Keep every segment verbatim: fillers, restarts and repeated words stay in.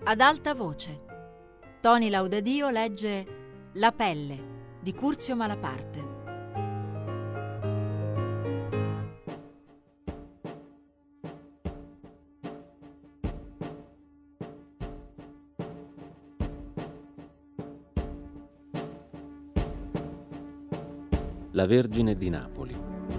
Ad alta voce. Toni Laudadio legge La pelle di Curzio Malaparte. La Vergine di Napoli.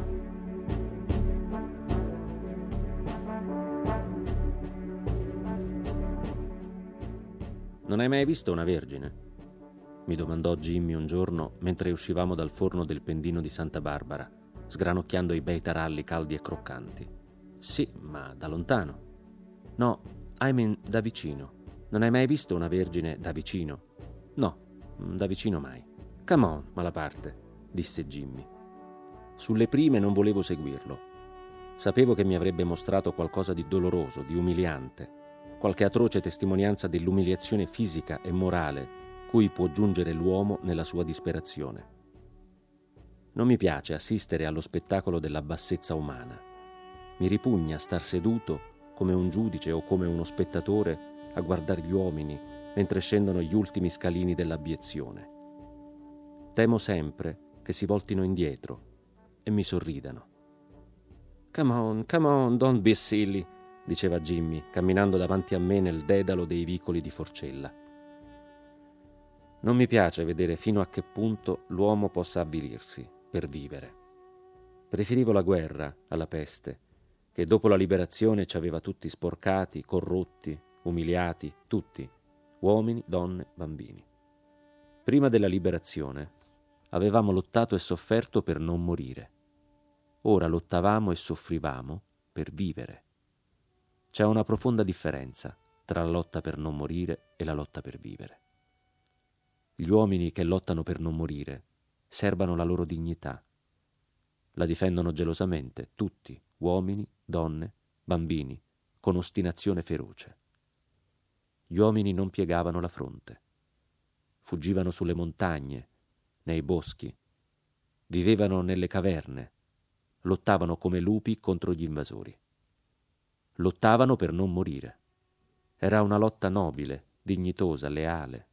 Non hai mai visto una vergine? Mi domandò Jimmy un giorno mentre uscivamo dal forno del Pendino di Santa Barbara, sgranocchiando i bei taralli caldi e croccanti. Sì, ma da lontano. No, I mean da vicino. Non hai mai visto una vergine da vicino? No, da vicino mai. Come on, Malaparte, disse Jimmy. Sulle prime non volevo seguirlo. Sapevo che mi avrebbe mostrato qualcosa di doloroso, di umiliante, qualche atroce testimonianza dell'umiliazione fisica e morale cui può giungere l'uomo nella sua disperazione. Non mi piace assistere allo spettacolo della bassezza umana. Mi ripugna star seduto come un giudice o come uno spettatore a guardare gli uomini mentre scendono gli ultimi scalini dell'abiezione. Temo sempre che si voltino indietro e mi sorridano. Come on, come on, don't be silly, diceva Jimmy, camminando davanti a me nel dedalo dei vicoli di Forcella. Non mi piace vedere fino a che punto l'uomo possa avvilirsi per vivere. Preferivo la guerra alla peste, che dopo la liberazione ci aveva tutti sporcati, corrotti, umiliati, tutti, uomini, donne, bambini. Prima della liberazione avevamo lottato e sofferto per non morire. Ora lottavamo e soffrivamo per vivere. C'è una profonda differenza tra la lotta per non morire e la lotta per vivere. Gli uomini che lottano per non morire serbano la loro dignità. La difendono gelosamente, tutti, uomini, donne, bambini, con ostinazione feroce. Gli uomini non piegavano la fronte. Fuggivano sulle montagne, nei boschi, vivevano nelle caverne, lottavano come lupi contro gli invasori. Lottavano per non morire. Era una lotta nobile, dignitosa, leale.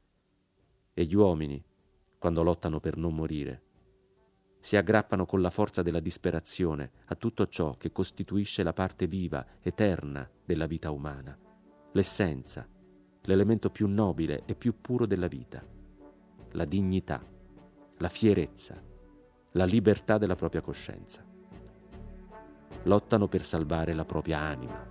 E gli uomini, quando lottano per non morire, si aggrappano con la forza della disperazione a tutto ciò che costituisce la parte viva, eterna della vita umana, l'essenza, l'elemento più nobile e più puro della vita, la dignità, la fierezza, la libertà della propria coscienza. Lottano per salvare la propria anima.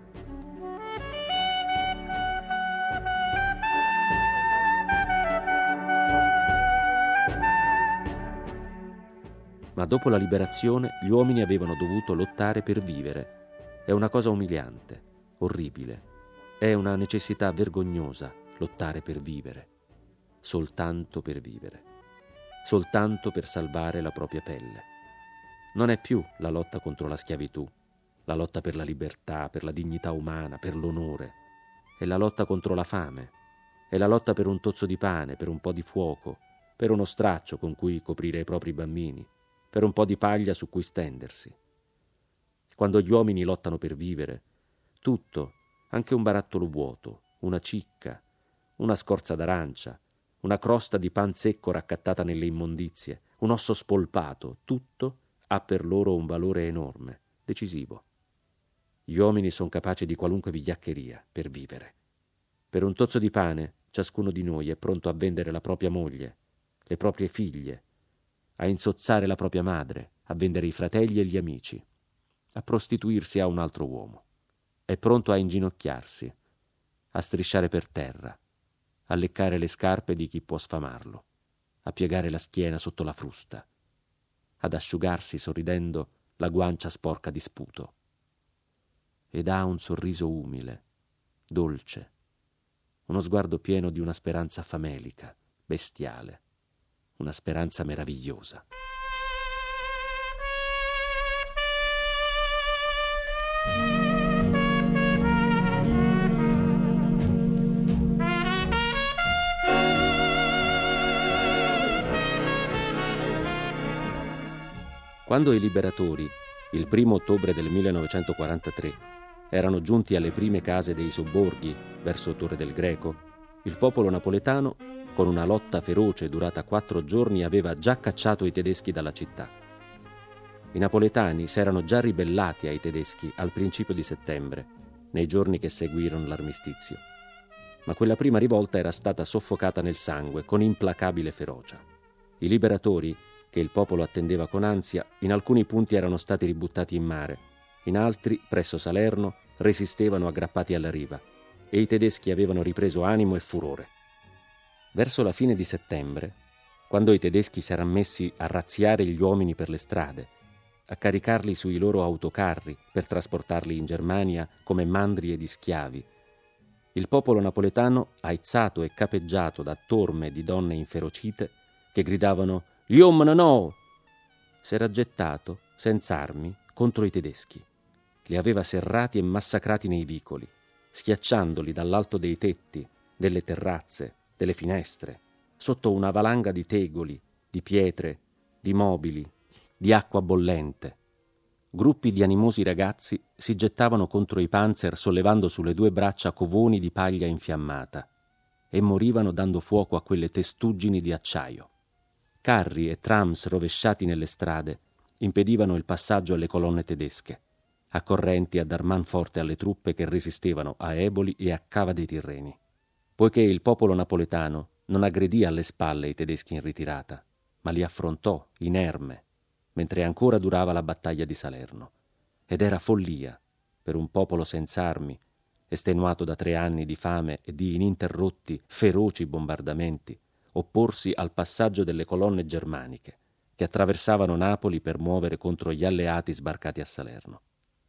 Ma dopo la liberazione gli uomini avevano dovuto lottare per vivere. È una cosa umiliante, orribile. È una necessità vergognosa lottare per vivere. Soltanto per vivere. Soltanto per salvare la propria pelle. Non è più la lotta contro la schiavitù, la lotta per la libertà, per la dignità umana, per l'onore. È la lotta contro la fame. È la lotta per un tozzo di pane, per un po' di fuoco, per uno straccio con cui coprire i propri bambini, per un po' di paglia su cui stendersi. Quando gli uomini lottano per vivere, tutto, anche un barattolo vuoto, una cicca, una scorza d'arancia, una crosta di pan secco raccattata nelle immondizie, un osso spolpato, tutto ha per loro un valore enorme, decisivo. Gli uomini sono capaci di qualunque vigliaccheria per vivere. Per un tozzo di pane, ciascuno di noi è pronto a vendere la propria moglie, le proprie figlie, a insozzare la propria madre, a vendere i fratelli e gli amici, a prostituirsi a un altro uomo. È pronto a inginocchiarsi, a strisciare per terra, a leccare le scarpe di chi può sfamarlo, a piegare la schiena sotto la frusta, ad asciugarsi sorridendo la guancia sporca di sputo. Ed ha un sorriso umile, dolce, uno sguardo pieno di una speranza famelica, bestiale, una speranza meravigliosa. Quando i liberatori, il primo ottobre del millenovecentoquarantatré, erano giunti alle prime case dei sobborghi, verso Torre del Greco, il popolo napoletano, con una lotta feroce durata quattro giorni, aveva già cacciato i tedeschi dalla città. I napoletani s'erano già ribellati ai tedeschi al principio di settembre, nei giorni che seguirono l'armistizio. Ma quella prima rivolta era stata soffocata nel sangue con implacabile ferocia. I liberatori, che il popolo attendeva con ansia, in alcuni punti erano stati ributtati in mare, in altri, presso Salerno, resistevano aggrappati alla riva, e i tedeschi avevano ripreso animo e furore. Verso la fine di settembre, quando i tedeschi si erano messi a razziare gli uomini per le strade, a caricarli sui loro autocarri per trasportarli in Germania come mandrie di schiavi, il popolo napoletano, aizzato e capeggiato da torme di donne inferocite che gridavano «Gli uomini no!», s'era gettato, senza armi, contro i tedeschi. Li aveva serrati e massacrati nei vicoli, schiacciandoli dall'alto dei tetti, delle terrazze, delle finestre, sotto una valanga di tegoli, di pietre, di mobili, di acqua bollente. Gruppi di animosi ragazzi si gettavano contro i panzer sollevando sulle due braccia covoni di paglia infiammata e morivano dando fuoco a quelle testuggini di acciaio. Carri e trams rovesciati nelle strade impedivano il passaggio alle colonne tedesche, accorrenti a dar man forte alle truppe che resistevano a Eboli e a Cava dei Tirreni. Poiché il popolo napoletano non aggredì alle spalle i tedeschi in ritirata, ma li affrontò inerme, mentre ancora durava la battaglia di Salerno. Ed era follia, per un popolo senza armi, estenuato da tre anni di fame e di ininterrotti, feroci bombardamenti, opporsi al passaggio delle colonne germaniche, che attraversavano Napoli per muovere contro gli alleati sbarcati a Salerno.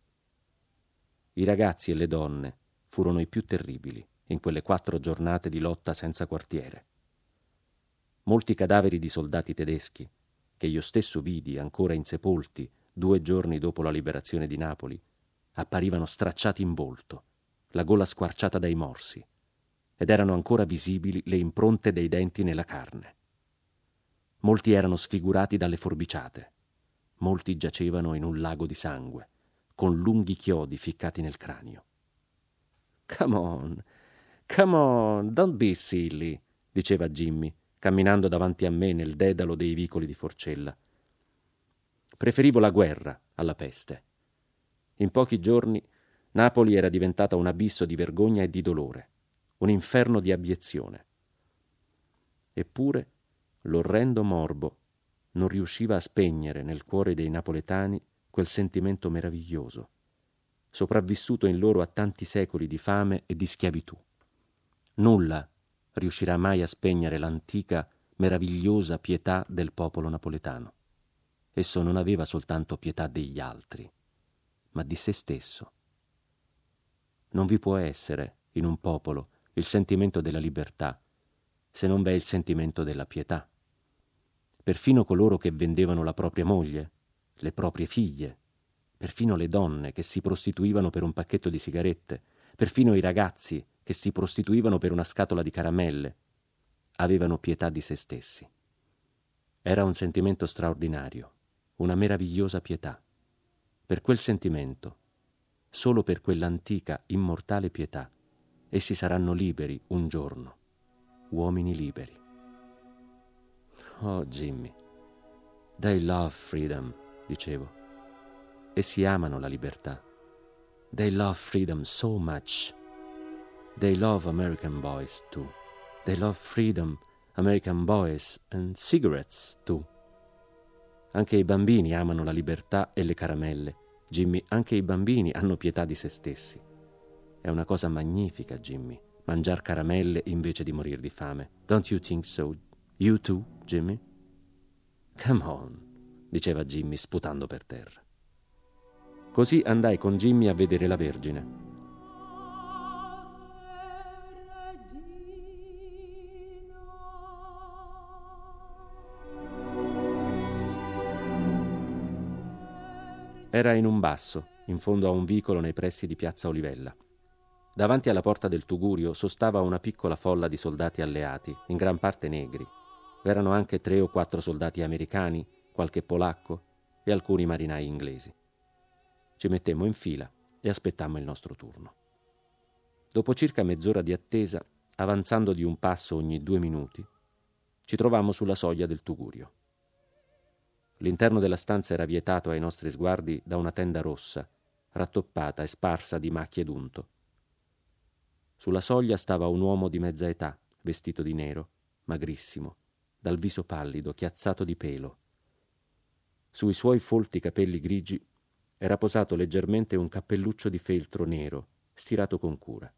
I ragazzi e le donne furono i più terribili in quelle quattro giornate di lotta senza quartiere. Molti cadaveri di soldati tedeschi, che io stesso vidi ancora insepolti due giorni dopo la liberazione di Napoli, apparivano stracciati in volto, la gola squarciata dai morsi, ed erano ancora visibili le impronte dei denti nella carne. Molti erano sfigurati dalle forbiciate, molti giacevano in un lago di sangue, con lunghi chiodi ficcati nel cranio. «Come on, come on, don't be silly», diceva Jimmy, camminando davanti a me nel dedalo dei vicoli di Forcella. Preferivo la guerra alla peste. In pochi giorni Napoli era diventata un abisso di vergogna e di dolore, un inferno di abiezione. Eppure l'orrendo morbo non riusciva a spegnere nel cuore dei napoletani quel sentimento meraviglioso, sopravvissuto in loro a tanti secoli di fame e di schiavitù. Nulla riuscirà mai a spegnere l'antica, meravigliosa pietà del popolo napoletano. Esso non aveva soltanto pietà degli altri, ma di se stesso. Non vi può essere, in un popolo, il sentimento della libertà, se non v'è il sentimento della pietà. Perfino coloro che vendevano la propria moglie, le proprie figlie, perfino le donne che si prostituivano per un pacchetto di sigarette, perfino i ragazzi che si prostituivano per una scatola di caramelle, avevano pietà di se stessi. Era un sentimento straordinario, una meravigliosa pietà. Per quel sentimento, solo per quell'antica, immortale pietà, essi saranno liberi un giorno, uomini liberi. Oh, Jimmy, they love freedom, dicevo. Essi amano la libertà. They love freedom so much. They love American boys too. They love freedom, American boys and cigarettes too. Anche i bambini amano la libertà e le caramelle. Jimmy, anche i bambini hanno pietà di se stessi. È una cosa magnifica, Jimmy, mangiar caramelle invece di morir di fame. Don't you think so? You too, Jimmy? Come on, diceva Jimmy sputando per terra. Così andai con Jimmy a vedere la Vergine. Era in un basso, in fondo a un vicolo nei pressi di Piazza Olivella. Davanti alla porta del Tugurio sostava una piccola folla di soldati alleati, in gran parte negri. V'erano anche tre o quattro soldati americani, qualche polacco e alcuni marinai inglesi. Ci mettemmo in fila e aspettammo il nostro turno. Dopo circa mezz'ora di attesa, avanzando di un passo ogni due minuti, ci trovammo sulla soglia del tugurio. L'interno della stanza era vietato ai nostri sguardi da una tenda rossa, rattoppata e sparsa di macchie d'unto. Sulla soglia stava un uomo di mezza età, vestito di nero, magrissimo, dal viso pallido, chiazzato di pelo. Sui suoi folti capelli grigi era posato leggermente un cappelluccio di feltro nero, stirato con cura.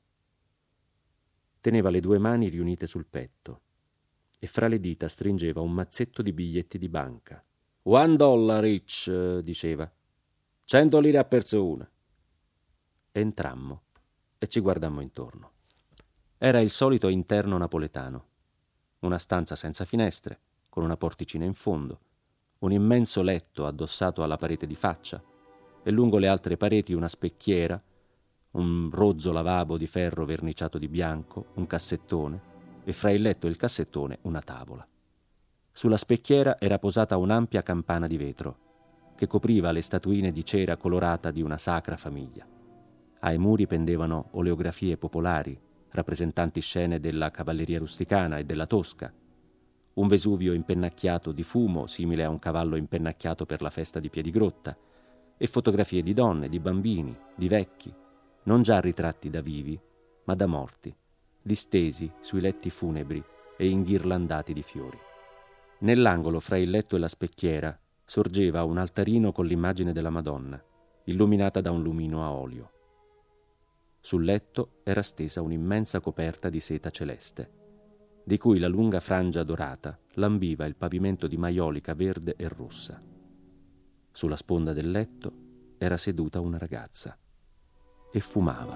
Teneva le due mani riunite sul petto e fra le dita stringeva un mazzetto di biglietti di banca. «One dollar each», diceva. «Cento lire a persona». Entrammo e ci guardammo intorno. Era il solito interno napoletano. Una stanza senza finestre, con una porticina in fondo, un immenso letto addossato alla parete di faccia e lungo le altre pareti una specchiera, un rozzo lavabo di ferro verniciato di bianco, un cassettone e fra il letto e il cassettone una tavola. Sulla specchiera era posata un'ampia campana di vetro che copriva le statuine di cera colorata di una sacra famiglia. Ai muri pendevano oleografie popolari rappresentanti scene della cavalleria rusticana e della Tosca, un Vesuvio impennacchiato di fumo simile a un cavallo impennacchiato per la festa di Piedigrotta, e fotografie di donne, di bambini, di vecchi, non già ritratti da vivi, ma da morti, distesi sui letti funebri e inghirlandati di fiori. Nell'angolo fra il letto e la specchiera sorgeva un altarino con l'immagine della Madonna, illuminata da un lumino a olio. Sul letto era stesa un'immensa coperta di seta celeste, di cui la lunga frangia dorata lambiva il pavimento di maiolica verde e rossa. Sulla sponda del letto era seduta una ragazza e fumava.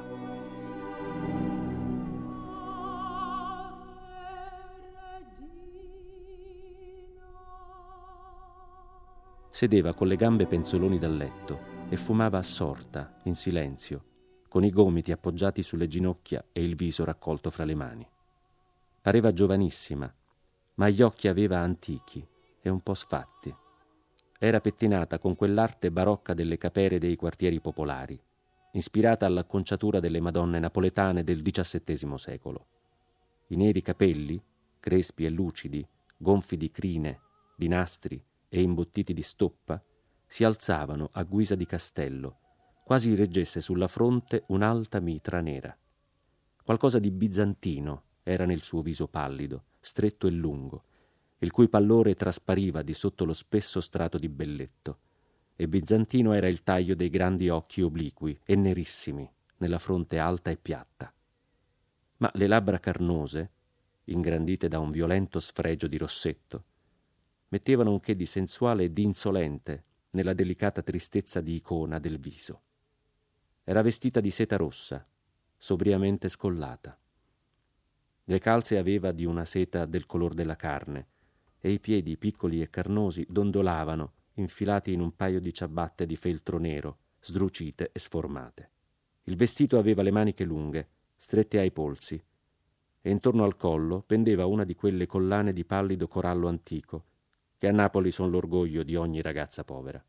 Sedeva con le gambe penzoloni dal letto e fumava assorta, in silenzio, con i gomiti appoggiati sulle ginocchia e il viso raccolto fra le mani. Pareva giovanissima, ma gli occhi aveva antichi e un po' sfatti. Era pettinata con quell'arte barocca delle capere dei quartieri popolari, ispirata all'acconciatura delle Madonne napoletane del diciassettesimo secolo. I neri capelli, crespi e lucidi, gonfi di crine, di nastri e imbottiti di stoppa, si alzavano a guisa di castello, quasi reggesse sulla fronte un'alta mitra nera. Qualcosa di bizantino era nel suo viso pallido, stretto e lungo, il cui pallore traspariva di sotto lo spesso strato di belletto, e bizantino era il taglio dei grandi occhi obliqui e nerissimi nella fronte alta e piatta. Ma le labbra carnose, ingrandite da un violento sfregio di rossetto, mettevano un che di sensuale e di insolente nella delicata tristezza di icona del viso. Era vestita di seta rossa, sobriamente scollata. Le calze aveva di una seta del color della carne e i piedi piccoli e carnosi dondolavano, infilati in un paio di ciabatte di feltro nero, sdrucite e sformate. Il vestito aveva le maniche lunghe, strette ai polsi, e intorno al collo pendeva una di quelle collane di pallido corallo antico che a Napoli sono l'orgoglio di ogni ragazza povera.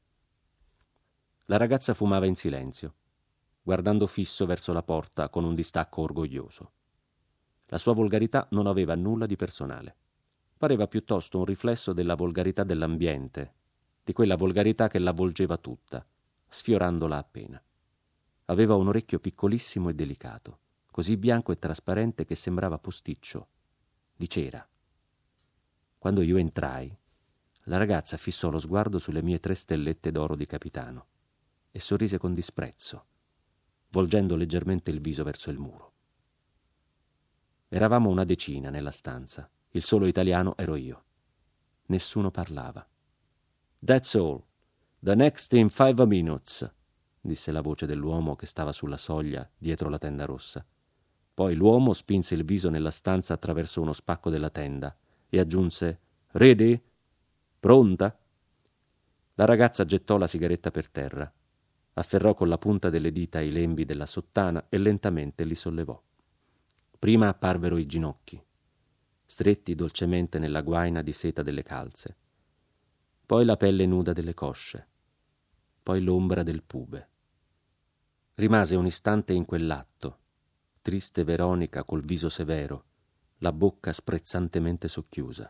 La ragazza fumava in silenzio, guardando fisso verso la porta con un distacco orgoglioso. La sua volgarità non aveva nulla di personale. Pareva piuttosto un riflesso della volgarità dell'ambiente, di quella volgarità che l'avvolgeva tutta, sfiorandola appena. Aveva un orecchio piccolissimo e delicato, così bianco e trasparente che sembrava posticcio, di cera. Quando io entrai, la ragazza fissò lo sguardo sulle mie tre stellette d'oro di capitano e sorrise con disprezzo, volgendo leggermente il viso verso il muro. Eravamo una decina nella stanza. Il solo italiano ero io. Nessuno parlava. «That's all. The next in five minutes», disse la voce dell'uomo che stava sulla soglia dietro la tenda rossa. Poi l'uomo spinse il viso nella stanza attraverso uno spacco della tenda e aggiunse «Ready? Pronta?» La ragazza gettò la sigaretta per terra, afferrò con la punta delle dita i lembi della sottana e lentamente li sollevò. Prima apparvero i ginocchi, stretti dolcemente nella guaina di seta delle calze, poi la pelle nuda delle cosce, poi l'ombra del pube. Rimase un istante in quell'atto, triste Veronica col viso severo, la bocca sprezzantemente socchiusa.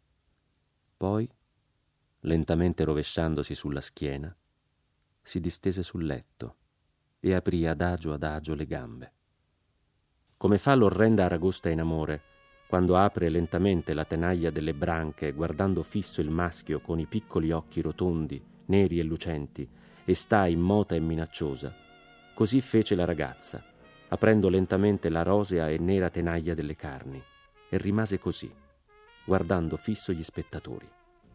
Poi, lentamente rovesciandosi sulla schiena, si distese sul letto e aprì adagio adagio le gambe. Come fa l'orrenda aragosta in amore, quando apre lentamente la tenaglia delle branche, guardando fisso il maschio con i piccoli occhi rotondi, neri e lucenti, e sta immota e minacciosa, così fece la ragazza, aprendo lentamente la rosea e nera tenaglia delle carni, e rimase così, guardando fisso gli spettatori.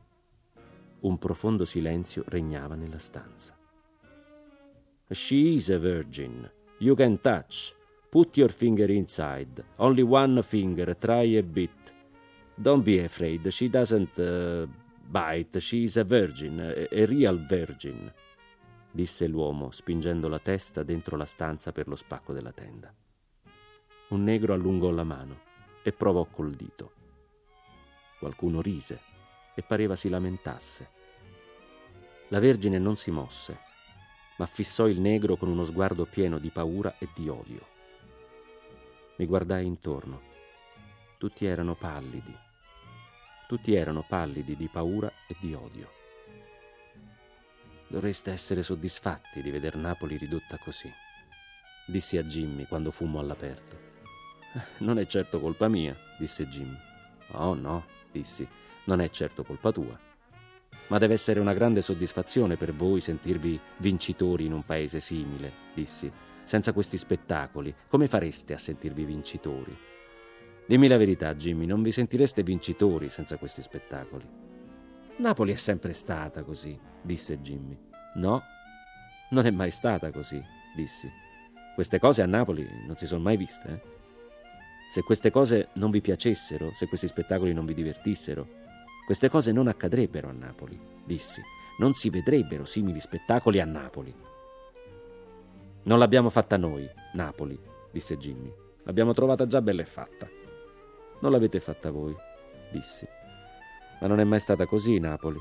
Un profondo silenzio regnava nella stanza. She is a virgin. You can touch. Put your finger inside. Only one finger. Try a bit. Don't be afraid. She doesn't uh, bite. She is a virgin. A, a real virgin. Disse l'uomo, spingendo la testa dentro la stanza per lo spacco della tenda. Un negro allungò la mano e provò col dito. Qualcuno rise e pareva si lamentasse. La Vergine non si mosse, ma fissò il negro con uno sguardo pieno di paura e di odio. Mi guardai intorno. Tutti erano pallidi. Tutti erano pallidi di paura e di odio. Dovreste essere soddisfatti di veder Napoli ridotta così, dissi a Jimmy quando fummo all'aperto. Non è certo colpa mia, disse Jimmy. Oh no, dissi, non è certo colpa tua. Ma deve essere una grande soddisfazione per voi sentirvi vincitori in un paese simile, dissi. Senza questi spettacoli, come fareste a sentirvi vincitori? Dimmi la verità, Jimmy, non vi sentireste vincitori senza questi spettacoli? Napoli è sempre stata così, disse Jimmy. No, non è mai stata così, dissi. Queste cose a Napoli non si sono mai viste, eh? Se queste cose non vi piacessero, se questi spettacoli non vi divertissero, queste cose non accadrebbero a Napoli, dissi. Non si vedrebbero simili spettacoli a Napoli. Non l'abbiamo fatta noi, Napoli, disse Jimmy. L'abbiamo trovata già bella e fatta. Non l'avete fatta voi, dissi. Ma non è mai stata così, Napoli.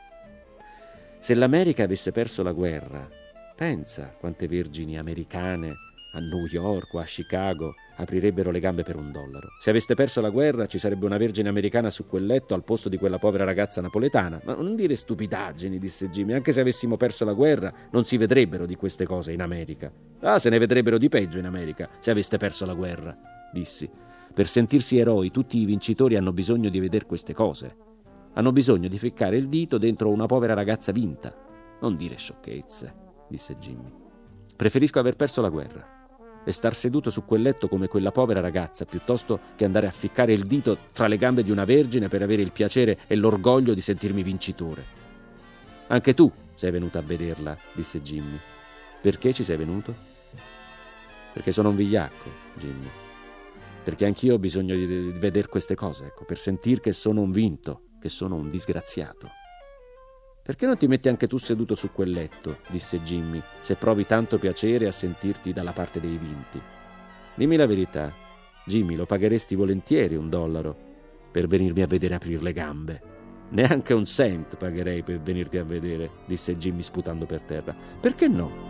Se l'America avesse perso la guerra, pensa quante vergini americane a New York o a Chicago aprirebbero le gambe per un dollaro. Se aveste perso la guerra ci sarebbe una vergine americana su quel letto al posto di quella povera ragazza napoletana. Ma non dire stupidaggini, disse Jimmy. Anche se avessimo perso la guerra non si vedrebbero di queste cose in America. Ah, se ne vedrebbero di peggio in America se aveste perso la guerra, dissi. Per sentirsi eroi tutti i vincitori hanno bisogno di veder queste cose. Hanno bisogno di ficcare il dito dentro una povera ragazza vinta. Non dire sciocchezze, disse Jimmy. Preferisco aver perso la guerra e star seduto su quel letto come quella povera ragazza, piuttosto che andare a ficcare il dito fra le gambe di una vergine per avere il piacere e l'orgoglio di sentirmi vincitore. Anche tu sei venuto a vederla, disse Jimmy. Perché ci sei venuto? Perché sono un vigliacco, Jimmy. Perché anch'io ho bisogno di, di vedere queste cose, ecco, per sentir che sono un vinto, che sono un disgraziato. Perché non ti metti anche tu seduto su quel letto, disse Jimmy, se provi tanto piacere a sentirti dalla parte dei vinti. Dimmi la verità, Jimmy, lo pagheresti volentieri un dollaro per venirmi a vedere aprire le gambe? Neanche un cent pagherei per venirti a vedere, disse Jimmy sputando per terra. Perché no?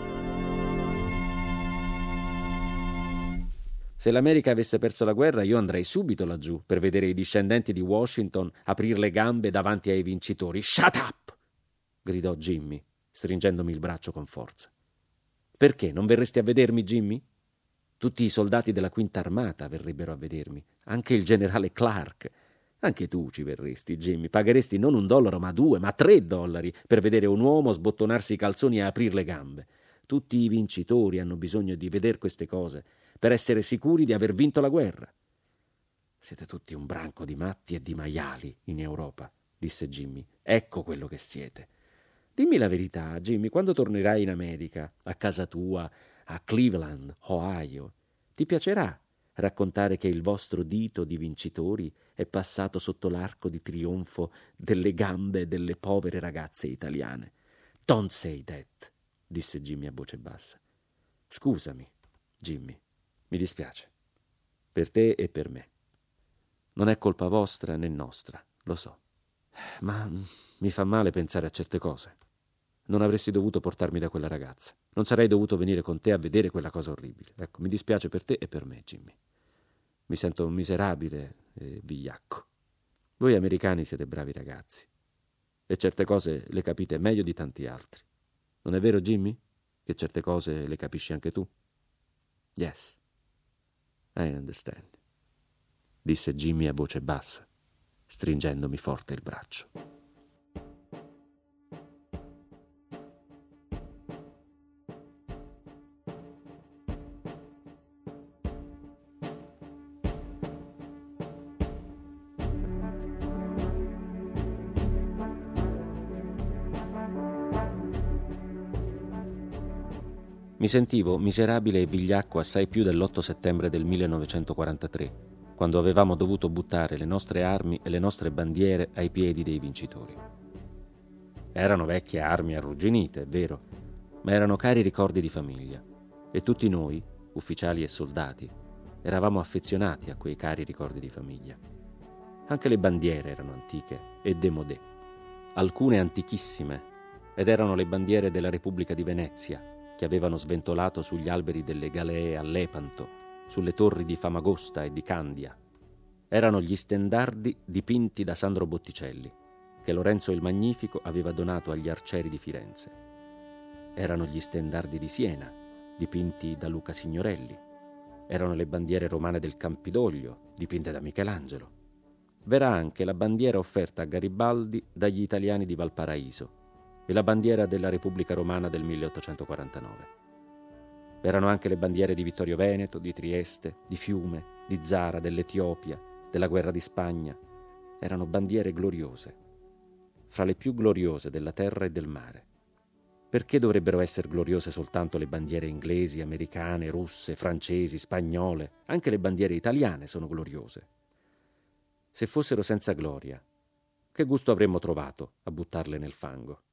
Se l'America avesse perso la guerra, io andrei subito laggiù per vedere i discendenti di Washington aprire le gambe davanti ai vincitori. Shut up! Gridò Jimmy, stringendomi il braccio con forza. Perché? Non verresti a vedermi, Jimmy? Tutti i soldati della Quinta Armata verrebbero a vedermi, anche il generale Clark. Anche tu ci verresti, Jimmy. Pagheresti non un dollaro, ma due, ma tre dollari per vedere un uomo sbottonarsi i calzoni e aprire le gambe. Tutti i vincitori hanno bisogno di vedere queste cose per essere sicuri di aver vinto la guerra. Siete tutti un branco di matti e di maiali in Europa, disse Jimmy. Ecco quello che siete. Dimmi la verità, Jimmy, quando tornerai in America, a casa tua, a Cleveland, Ohio, ti piacerà raccontare che il vostro dito di vincitori è passato sotto l'arco di trionfo delle gambe delle povere ragazze italiane? Don't say that, disse Jimmy a voce bassa. Scusami, Jimmy, mi dispiace, per te e per me. Non è colpa vostra né nostra, lo so, ma mi fa male pensare a certe cose. non avresti dovuto portarmi da quella ragazza. Non sarei dovuto venire con te a vedere quella cosa orribile. Ecco, mi dispiace per te e per me, Jimmy. Mi sento miserabile e vigliacco. Voi americani siete bravi ragazzi e certe cose le capite meglio di tanti altri. Non è vero, Jimmy? Che certe cose le capisci anche tu? Yes, I understand, disse Jimmy a voce bassa, stringendomi forte il braccio. Mi sentivo miserabile e vigliacco assai più dell'otto settembre del millenovecentoquarantatré, quando avevamo dovuto buttare le nostre armi e le nostre bandiere ai piedi dei vincitori. Erano vecchie armi arrugginite, è vero, ma erano cari ricordi di famiglia, e tutti noi, ufficiali e soldati, eravamo affezionati a quei cari ricordi di famiglia. Anche le bandiere erano antiche e démodé, alcune antichissime, ed erano le bandiere della Repubblica di Venezia, che avevano sventolato sugli alberi delle galee a Lepanto, sulle torri di Famagosta e di Candia. Erano gli stendardi dipinti da Sandro Botticelli, che Lorenzo il Magnifico aveva donato agli arcieri di Firenze. Erano gli stendardi di Siena, dipinti da Luca Signorelli. Erano le bandiere romane del Campidoglio, dipinte da Michelangelo. V'era anche la bandiera offerta a Garibaldi dagli italiani di Valparaíso, e la bandiera della Repubblica Romana del milleottocentoquarantanove. Erano anche le bandiere di Vittorio Veneto, di Trieste, di Fiume, di Zara, dell'Etiopia, della guerra di Spagna. Erano bandiere gloriose, fra le più gloriose della terra e del mare. Perché dovrebbero essere gloriose soltanto le bandiere inglesi, americane, russe, francesi, spagnole? Anche le bandiere italiane sono gloriose. Se fossero senza gloria, che gusto avremmo trovato a buttarle nel fango?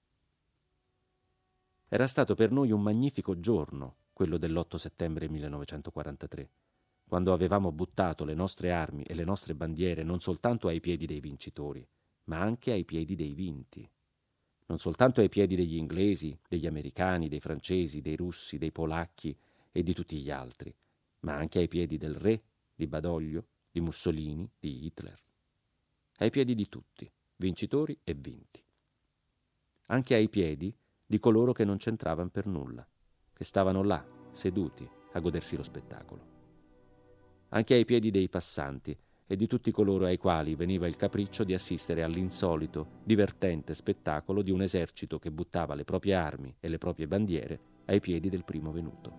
Era stato per noi un magnifico giorno, quello dell'otto settembre millenovecentoquarantatré, quando avevamo buttato le nostre armi e le nostre bandiere non soltanto ai piedi dei vincitori, ma anche ai piedi dei vinti. Non soltanto ai piedi degli inglesi, degli americani, dei francesi, dei russi, dei polacchi e di tutti gli altri, ma anche ai piedi del re, di Badoglio, di Mussolini, di Hitler. Ai piedi di tutti, vincitori e vinti. Anche ai piedi di coloro che non c'entravano per nulla, che stavano là, seduti, a godersi lo spettacolo. Anche ai piedi dei passanti e di tutti coloro ai quali veniva il capriccio di assistere all'insolito, divertente spettacolo di un esercito che buttava le proprie armi e le proprie bandiere ai piedi del primo venuto.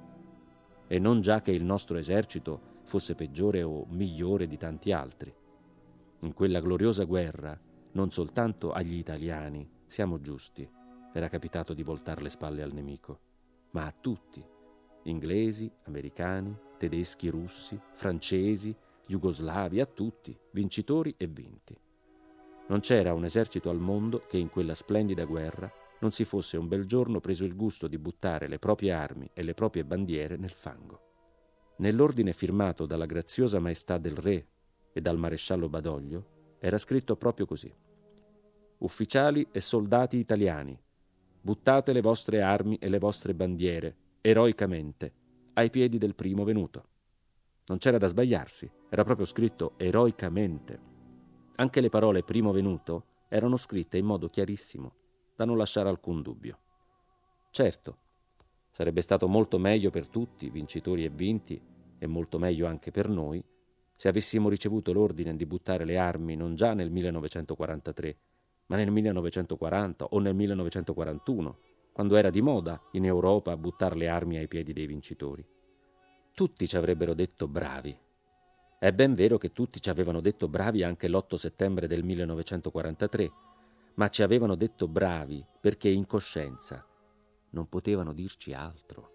E non già che il nostro esercito fosse peggiore o migliore di tanti altri. In quella gloriosa guerra, non soltanto agli italiani, siamo giusti, era capitato di voltare le spalle al nemico, ma a tutti, inglesi, americani, tedeschi, russi, francesi, jugoslavi, a tutti, vincitori e vinti. Non c'era un esercito al mondo che in quella splendida guerra non si fosse un bel giorno preso il gusto di buttare le proprie armi e le proprie bandiere nel fango. Nell'ordine firmato dalla graziosa maestà del re e dal maresciallo Badoglio era scritto proprio così: ufficiali e soldati italiani, buttate le vostre armi e le vostre bandiere, eroicamente, ai piedi del primo venuto. Non c'era da sbagliarsi, era proprio scritto eroicamente. Anche le parole primo venuto erano scritte in modo chiarissimo, da non lasciare alcun dubbio. Certo, sarebbe stato molto meglio per tutti, vincitori e vinti, e molto meglio anche per noi, se avessimo ricevuto l'ordine di buttare le armi non già nel millenovecentoquarantatré, ma nel millenovecentoquaranta o nel millenovecentoquarantuno, quando era di moda in Europa buttare le armi ai piedi dei vincitori. Tutti ci avrebbero detto bravi. È ben vero che tutti ci avevano detto bravi anche l'otto settembre del millenovecentoquarantatré, ma ci avevano detto bravi perché in coscienza non potevano dirci altro.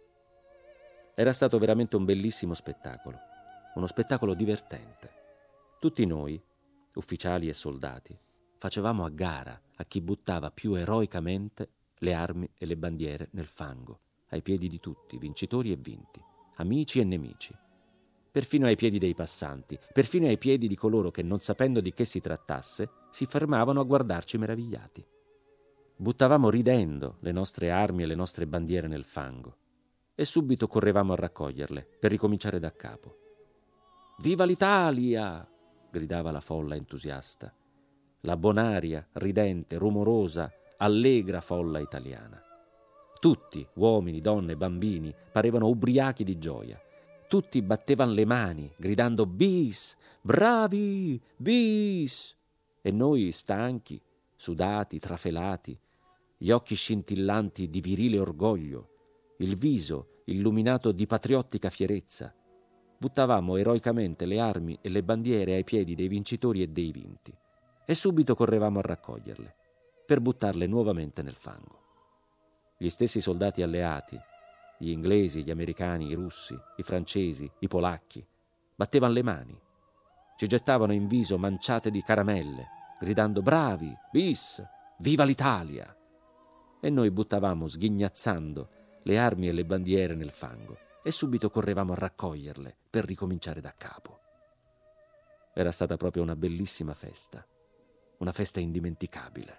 Era stato veramente un bellissimo spettacolo, uno spettacolo divertente. Tutti noi, ufficiali e soldati, facevamo a gara a chi buttava più eroicamente le armi e le bandiere nel fango, ai piedi di tutti, vincitori e vinti, amici e nemici, perfino ai piedi dei passanti, perfino ai piedi di coloro che, non sapendo di che si trattasse, si fermavano a guardarci meravigliati. Buttavamo ridendo le nostre armi e le nostre bandiere nel fango e subito correvamo a raccoglierle per ricominciare da capo. «Viva l'Italia!» gridava la folla entusiasta, la bonaria, ridente, rumorosa, allegra folla italiana. Tutti, uomini, donne, bambini, parevano ubriachi di gioia. Tutti battevano le mani, gridando «Bis! Bravi! Bis!» E noi, stanchi, sudati, trafelati, gli occhi scintillanti di virile orgoglio, il viso illuminato di patriottica fierezza, buttavamo eroicamente le armi e le bandiere ai piedi dei vincitori e dei vinti e subito correvamo a raccoglierle per buttarle nuovamente nel fango. Gli stessi soldati alleati, gli inglesi, gli americani, i russi, i francesi, i polacchi, battevano le mani, ci gettavano in viso manciate di caramelle, gridando «Bravi! Bis! Viva l'Italia!» E noi buttavamo, sghignazzando, le armi e le bandiere nel fango e subito correvamo a raccoglierle per ricominciare da capo. Era stata proprio una bellissima festa, una festa indimenticabile.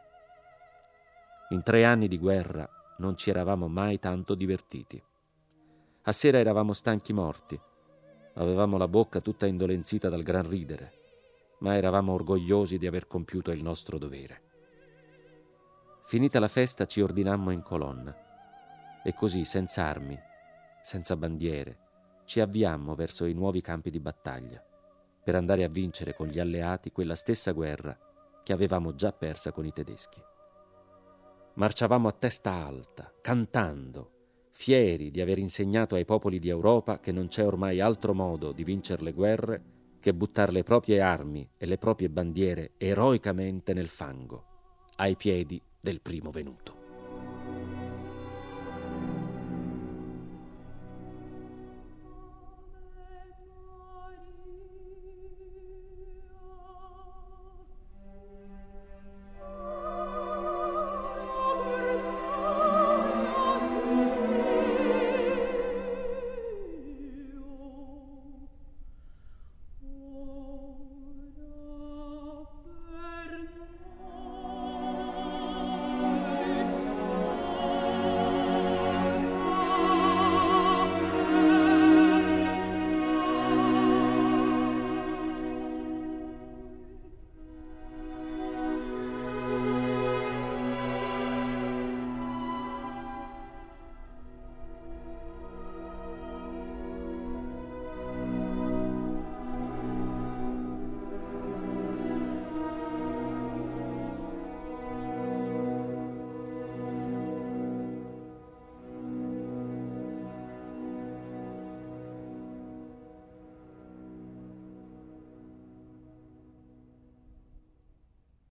In tre anni di guerra non ci eravamo mai tanto divertiti. A sera eravamo stanchi morti, avevamo la bocca tutta indolenzita dal gran ridere, ma eravamo orgogliosi di aver compiuto il nostro dovere. Finita la festa ci ordinammo in colonna e così, senza armi, senza bandiere, ci avviammo verso i nuovi campi di battaglia per andare a vincere con gli alleati quella stessa guerra che avevamo già persa con i tedeschi. Marciavamo a testa alta, cantando, fieri di aver insegnato ai popoli di Europa che non c'è ormai altro modo di vincere le guerre che buttare le proprie armi e le proprie bandiere eroicamente nel fango, ai piedi del primo venuto.